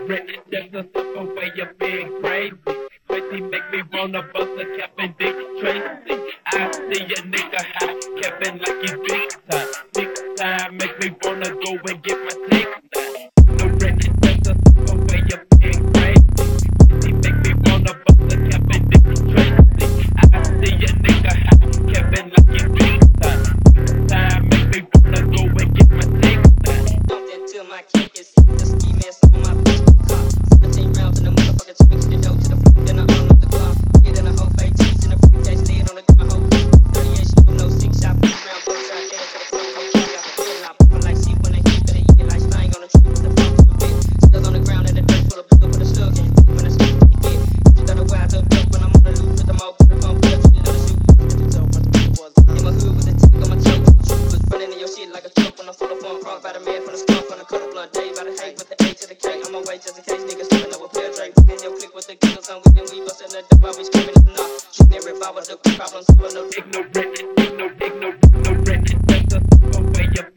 Ignorant, just a simple way of being crazy. Crazy make me wanna bust a cap and Dick Tracy. I see a nigga high, Kevin like he's big time. Big time make me wanna go and get my take now. Ignorant, just a simple way of being crazy. Crazy make me wanna bust a cap and Dick Tracy. I see a nigga high, Kevin like he's big time. Big time make me wanna go and get my take now. Dumped into my cake, it's the ski mask on my car. 17 rounds in the motherfucking swing to the dough to the floor, then I unlock the car. Get in the whole fake cheese in the fruit case, lay it on the ground, whole 38 shoot, no 6 shot, 3 round, both shot, head to the front, come kick out the pin. I pop like shit when they hit, but they eat like spying on the tree with the front to the bit. Stuck on the ground and the dirt full of blood, put a slug in. When I scoop to get, you got a wild up when I'm on the loop with the mouth, put the pump, put a tree to the shoot. In my hood with a tick on my toe, was running in your shit like a truck when I'm full of fun. Crawled by the man from the skunk, from the cuddle blunt, Dave by the hate with the A to the K. I'm on way just in case niggas slipping up a player Drake. In your clique with the killers on with them, we bustin' the dope, I be screaming it's enough. Shooting every revolver, the problems, no Ignorant, just a simple way of